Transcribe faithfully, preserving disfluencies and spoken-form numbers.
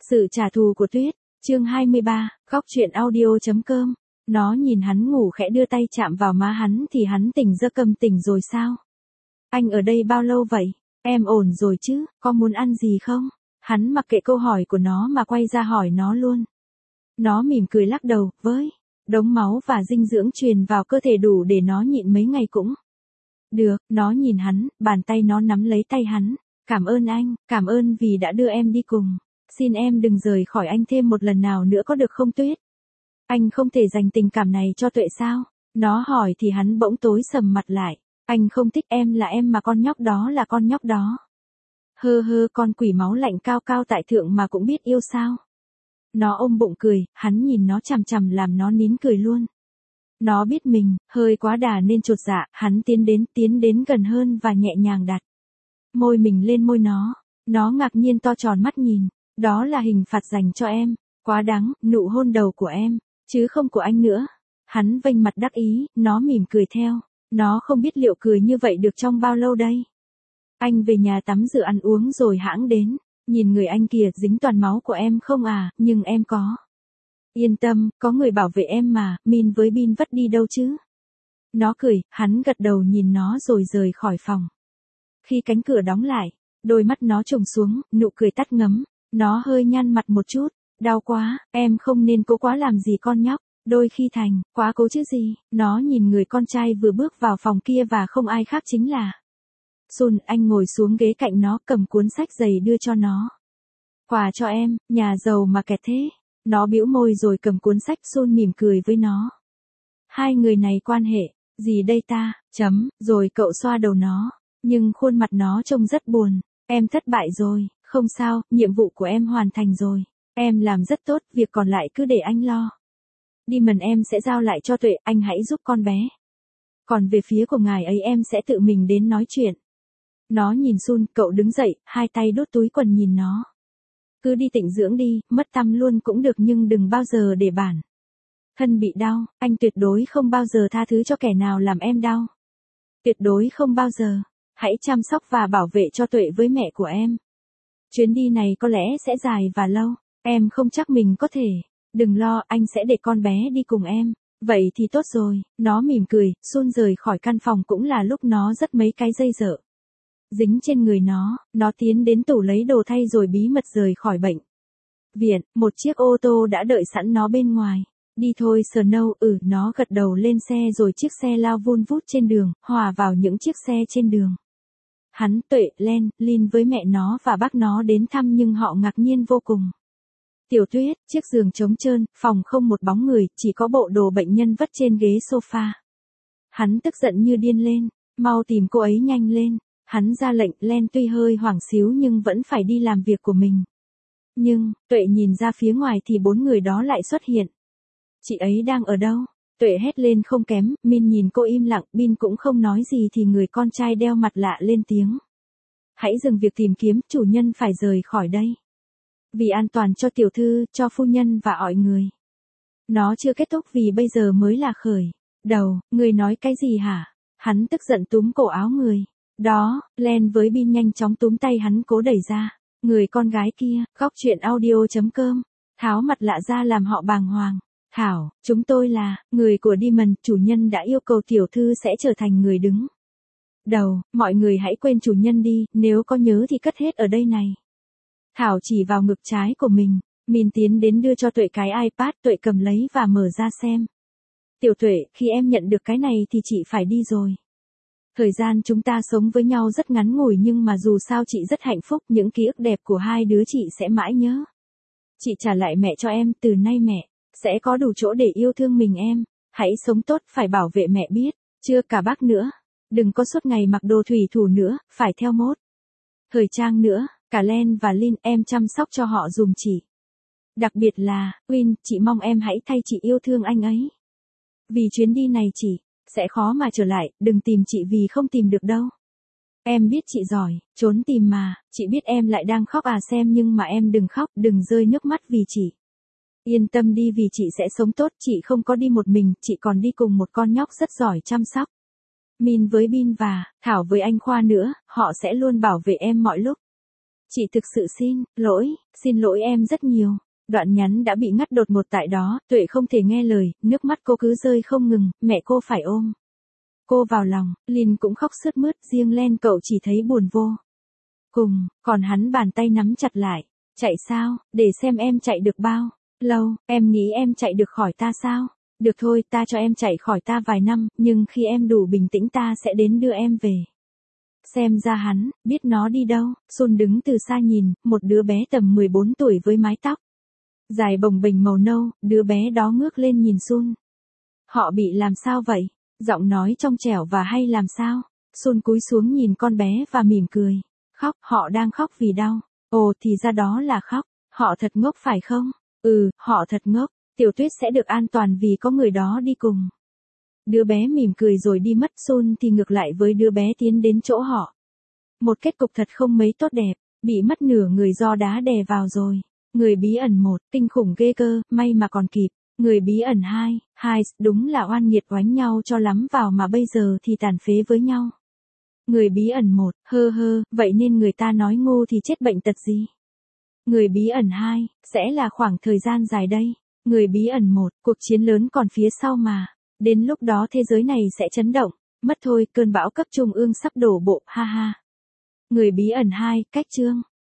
Sự trả thù của Tuyết, chương hai mươi ba, góc truyện audio.com. Nó nhìn hắn ngủ khẽ đưa tay chạm vào má hắn thì hắn tỉnh giấc. Cầm tỉnh rồi sao? Anh ở đây bao lâu vậy? Em ổn rồi chứ, có muốn ăn gì không? Hắn mặc kệ câu hỏi của nó mà quay ra hỏi nó luôn. Nó mỉm cười lắc đầu, với đống máu và dinh dưỡng truyền vào cơ thể đủ để nó nhịn mấy ngày cũng được. Nó nhìn hắn, bàn tay nó nắm lấy tay hắn. Cảm ơn anh, cảm ơn vì đã đưa em đi cùng. Xin em đừng rời khỏi anh thêm một lần nào nữa có được không Tuyết? Anh không thể dành tình cảm này cho Tuệ sao? Nó hỏi thì hắn bỗng tối sầm mặt lại. Anh không thích em là em mà con nhóc đó là con nhóc đó. Hơ hơ, con quỷ máu lạnh cao cao tại thượng mà cũng biết yêu sao? Nó ôm bụng cười, hắn nhìn nó chằm chằm làm nó nín cười luôn. Nó biết mình, hơi quá đà nên chột dạ, hắn tiến đến, tiến đến gần hơn và nhẹ nhàng đặt môi mình lên môi nó. Nó ngạc nhiên to tròn mắt nhìn. Đó là hình phạt dành cho em. Quá đáng, nụ hôn đầu của em, chứ không của anh nữa. Hắn vênh mặt đắc ý, nó mỉm cười theo. Nó không biết liệu cười như vậy được trong bao lâu đây. Anh về nhà tắm rửa ăn uống rồi hãng đến. Nhìn người anh kìa, dính toàn máu của em không à, nhưng em có. Yên tâm, có người bảo vệ em mà, Min với Bin vất đi đâu chứ. Nó cười, hắn gật đầu nhìn nó rồi rời khỏi phòng. Khi cánh cửa đóng lại, đôi mắt nó trùng xuống, nụ cười tắt ngấm. Nó hơi nhăn mặt một chút. Đau quá, em không nên cố quá làm gì con nhóc. Đôi khi thành, quá cố chứ gì. Nó nhìn người con trai vừa bước vào phòng kia và không ai khác chính là Sun. Anh ngồi xuống ghế cạnh nó, cầm cuốn sách dày đưa cho nó. Quà cho em, nhà giàu mà kẹt thế. Nó bĩu môi rồi cầm cuốn sách. Sun mỉm cười với nó. Hai người này quan hệ gì đây ta, chấm, rồi cậu xoa đầu nó. Nhưng khuôn mặt nó trông rất buồn. Em thất bại rồi, không sao, nhiệm vụ của em hoàn thành rồi. Em làm rất tốt, việc còn lại cứ để anh lo. Đi mần em sẽ giao lại cho Tuệ, anh hãy giúp con bé. Còn về phía của ngài ấy em sẽ tự mình đến nói chuyện. Nó nhìn Sun, cậu đứng dậy, hai tay đút túi quần nhìn nó. Cứ đi tịnh dưỡng đi, mất tăm luôn cũng được nhưng đừng bao giờ để bản thân bị đau. Anh tuyệt đối không bao giờ tha thứ cho kẻ nào làm em đau. Tuyệt đối không bao giờ. Hãy chăm sóc và bảo vệ cho Tuệ với mẹ của em. Chuyến đi này có lẽ sẽ dài và lâu. Em không chắc mình có thể. Đừng lo, anh sẽ để con bé đi cùng em. Vậy thì tốt rồi. Nó mỉm cười. Sun rời khỏi căn phòng cũng là lúc nó rất mấy cái dây dợ dính trên người nó. Nó tiến đến tủ lấy đồ thay rồi bí mật rời khỏi bệnh viện. Một chiếc ô tô đã đợi sẵn nó bên ngoài. Đi thôi Snow. Ừ, nó gật đầu lên xe rồi chiếc xe lao vun vút trên đường, hòa vào những chiếc xe trên đường. Hắn, Tuệ, Len, Lin với mẹ nó và bác nó đến thăm nhưng họ ngạc nhiên vô cùng. Tiểu Tuyết, chiếc giường trống trơn, phòng không một bóng người, chỉ có bộ đồ bệnh nhân vất trên ghế sofa. Hắn tức giận như điên lên, mau tìm cô ấy nhanh lên. Hắn ra lệnh. Len tuy hơi hoảng xíu nhưng vẫn phải đi làm việc của mình. Nhưng, Tuệ nhìn ra phía ngoài thì bốn người đó lại xuất hiện. Chị ấy đang ở đâu? Tuệ hét lên không kém. Min nhìn cô im lặng. Bin cũng không nói gì thì người con trai đeo mặt lạ lên tiếng. Hãy dừng việc tìm kiếm, chủ nhân phải rời khỏi đây. Vì an toàn cho tiểu thư, cho phu nhân và mọi người. Nó chưa kết thúc vì bây giờ mới là khởi đầu. Người nói cái gì hả? Hắn tức giận túm cổ áo người đó. Len với Bin nhanh chóng túm tay hắn cố đẩy ra. Người con gái kia, góc truyện audio.com. Tháo mặt lạ ra làm họ bàng hoàng. Thảo, chúng tôi là người của Demon, chủ nhân đã yêu cầu tiểu thư sẽ trở thành người đứng đầu, mọi người hãy quên chủ nhân đi, nếu có nhớ thì cất hết ở đây này. Thảo chỉ vào ngực trái của mình. Min tiến đến đưa cho Tuệ cái iPad. Tuệ cầm lấy và mở ra xem. Tiểu Tuệ, khi em nhận được cái này thì chị phải đi rồi. Thời gian chúng ta sống với nhau rất ngắn ngủi nhưng mà dù sao chị rất hạnh phúc, những ký ức đẹp của hai đứa chị sẽ mãi nhớ. Chị trả lại mẹ cho em, từ nay mẹ sẽ có đủ chỗ để yêu thương mình em. Hãy sống tốt, phải bảo vệ mẹ biết, chưa cả bác nữa. Đừng có suốt ngày mặc đồ thủy thủ nữa, phải theo mốt thời trang nữa. Cả Len và Lin, em chăm sóc cho họ dùm chị. Đặc biệt là, Win, chị mong em hãy thay chị yêu thương anh ấy. Vì chuyến đi này chị sẽ khó mà trở lại, đừng tìm chị vì không tìm được đâu. Em biết chị giỏi, trốn tìm mà, chị biết em lại đang khóc à xem nhưng mà em đừng khóc, đừng rơi nước mắt vì chị. Yên tâm đi vì chị sẽ sống tốt, chị không có đi một mình, chị còn đi cùng một con nhóc rất giỏi chăm sóc. Min với Bin và Thảo với anh Khoa nữa, họ sẽ luôn bảo vệ em mọi lúc. Chị thực sự xin, lỗi, xin lỗi em rất nhiều. Đoạn nhắn đã bị ngắt đột ngột tại đó, Tuệ không thể nghe lời, nước mắt cô cứ rơi không ngừng, mẹ cô phải ôm cô vào lòng, Lin cũng khóc sướt mướt, riêng Len cậu chỉ thấy buồn vô cùng, còn hắn bàn tay nắm chặt lại. Chạy sao, để xem em chạy được bao lâu, em nghĩ em chạy được khỏi ta sao? Được thôi, ta cho em chạy khỏi ta vài năm, nhưng khi em đủ bình tĩnh ta sẽ đến đưa em về. Xem ra hắn, biết nó đi đâu. Sun đứng từ xa nhìn, một đứa bé tầm mười bốn tuổi với mái tóc dài bồng bềnh màu nâu, đứa bé đó ngước lên nhìn Sun. Họ bị làm sao vậy? Giọng nói trong trẻo và hay làm sao? Sun cúi xuống nhìn con bé và mỉm cười. Khóc, họ đang khóc vì đau. Ồ thì ra đó là khóc. Họ thật ngốc phải không? Ừ, họ thật ngốc. Tiểu Tuyết sẽ được an toàn vì có người đó đi cùng. Đứa bé mỉm cười rồi đi mất. Sun thì ngược lại với đứa bé tiến đến chỗ họ. Một kết cục thật không mấy tốt đẹp, bị mất nửa người do đá đè vào rồi. Người bí ẩn một, kinh khủng ghê cơ, may mà còn kịp. Người bí ẩn hai, hai, đúng là oan nghiệt oánh nhau cho lắm vào mà bây giờ thì tàn phế với nhau. Người bí ẩn một, hơ hơ, vậy nên người ta nói ngu thì chết bệnh tật gì? Người bí ẩn hai, sẽ là khoảng thời gian dài đây. Người bí ẩn một, cuộc chiến lớn còn phía sau mà. Đến lúc đó thế giới này sẽ chấn động. Mất thôi, cơn bão cấp trung ương sắp đổ bộ, ha ha. Người bí ẩn hai, cách chương.